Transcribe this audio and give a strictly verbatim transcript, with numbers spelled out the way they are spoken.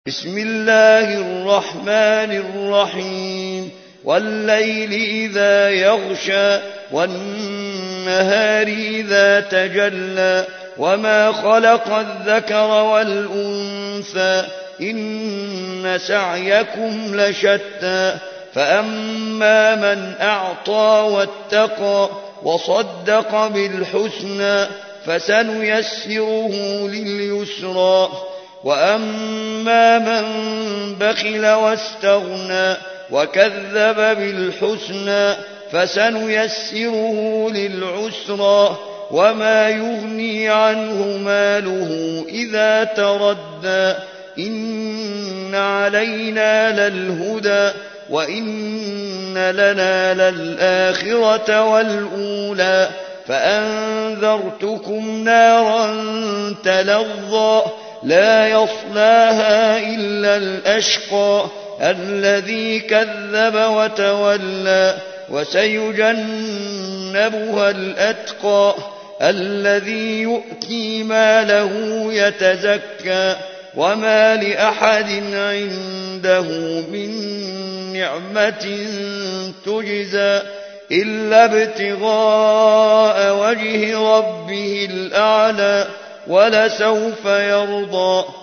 بسم الله الرحمن الرحيم والليل إذا يغشى والنهار إذا تجلى وما خلق الذكر والأنثى إن سعيكم لشتى فأما من أعطى واتقى وصدق بالحسنى فسنيسره لليسرى وأما من بخل واستغنى وكذب بالحسنى فسنيسره للعسرى وما يغني عنه ماله إذا تردى إن علينا للهدى وإن لنا للآخرة والأولى فأنذرتكم نارا تلظى لا يصلاها إلا الأشقى الذي كذب وتولى وسيجنبها الأتقى الذي يؤتي ماله يتزكى وما لأحد عنده من نعمة تجزى إلا ابتغاء وجه ربه الأعلى ولسوف يرضى